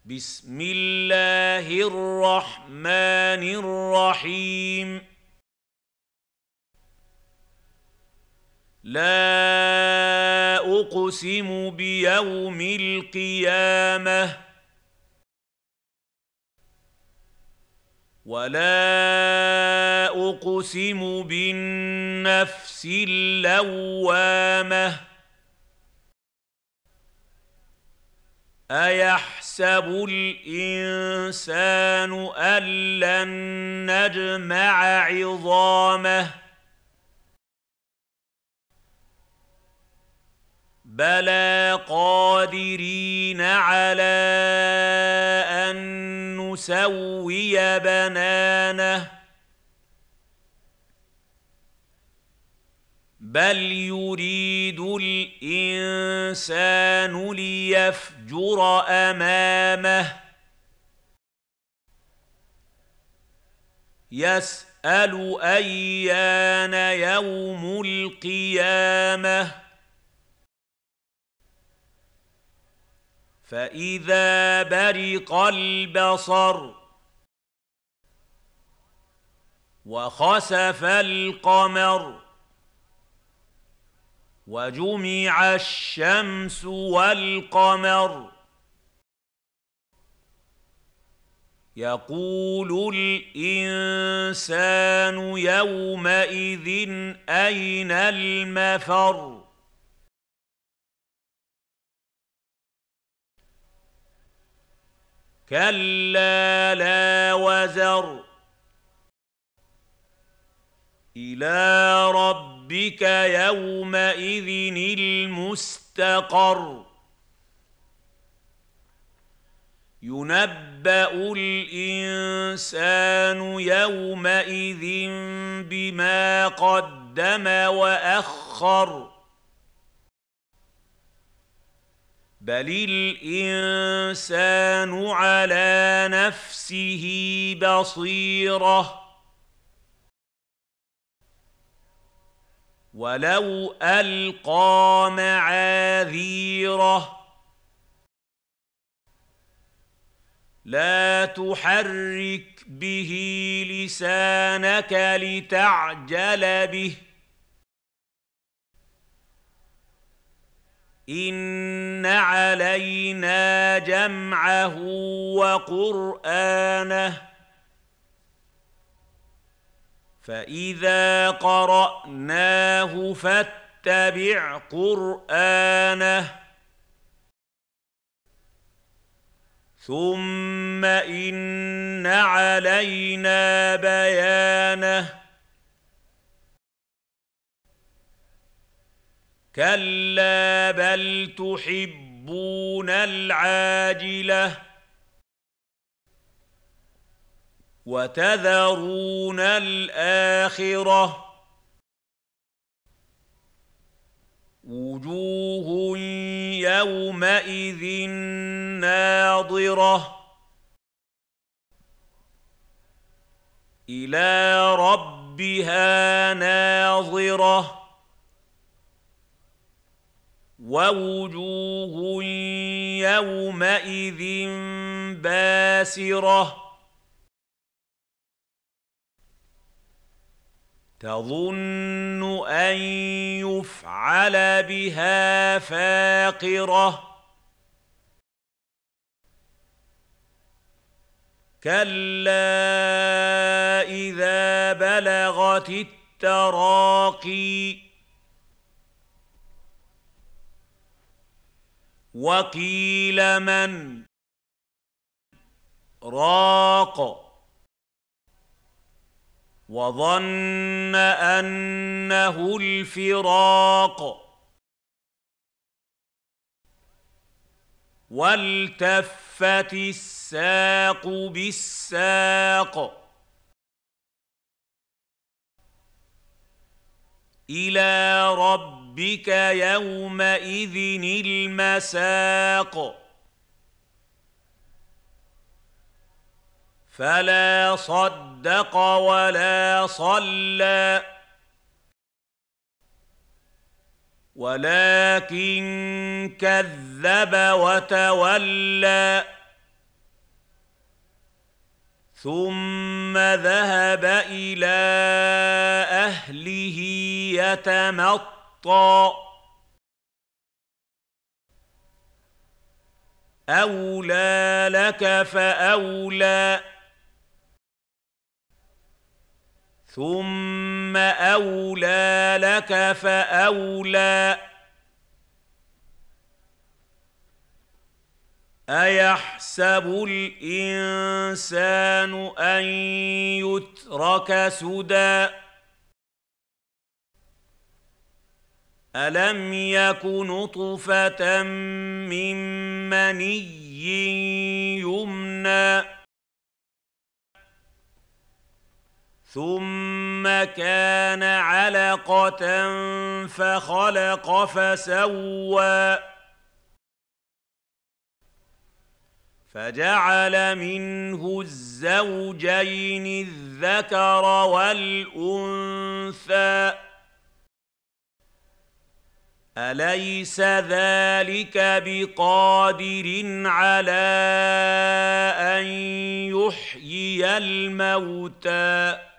بسم الله الرحمن الرحيم. لا أقسم بيوم القيامة ولا أقسم بالنفس اللوامة أيحسب الإنسان أن لن نجمع عظامه بلى قادرين على أن نسوي بنانه بل يريد الإنسان ليفجر أمامه يسأل أيان يوم القيامة فإذا برق البصر وخسف القمر وجمع الشمس والقمر يقول الإنسان يومئذ أين المفر كلا لا وزر إلى ربك يومئذ المستقر ينبأ الإنسان يومئذ بما قدم وأخر بل الإنسان على نفسه بصيرة ولو ألقى معاذيره لا تحرك به لسانك لتعجل به إن علينا جمعه وقرآنه فإذا قرأناه فاتبع قرآنه ثم إن علينا بيانه كلا بل تحبون العاجلة وتذرون الآخرة وجوه يومئذ ناظرة إلى ربها ناظرة ووجوه يومئذ باسرة تظن أن يفعل بها فاقرة كلا إذا بلغت التراقي وقيل من راق وظن أنه الفراق والتفت الساق بالساق إلى ربك يومئذ المساق فلا صدق ولا صلى ولكن كذب وتولى ثم ذهب إلى أهله يتمطى أولى لك فأولى ثم أولى لك فأولى أيحسب الإنسان أن يترك سدى ألم يك نطفة من مني يمنى ثم كان علقة فخلق فسوى فجعل منه الزوجين الذكر والأنثى أليس ذلك بقادر على أن يحيي الموتى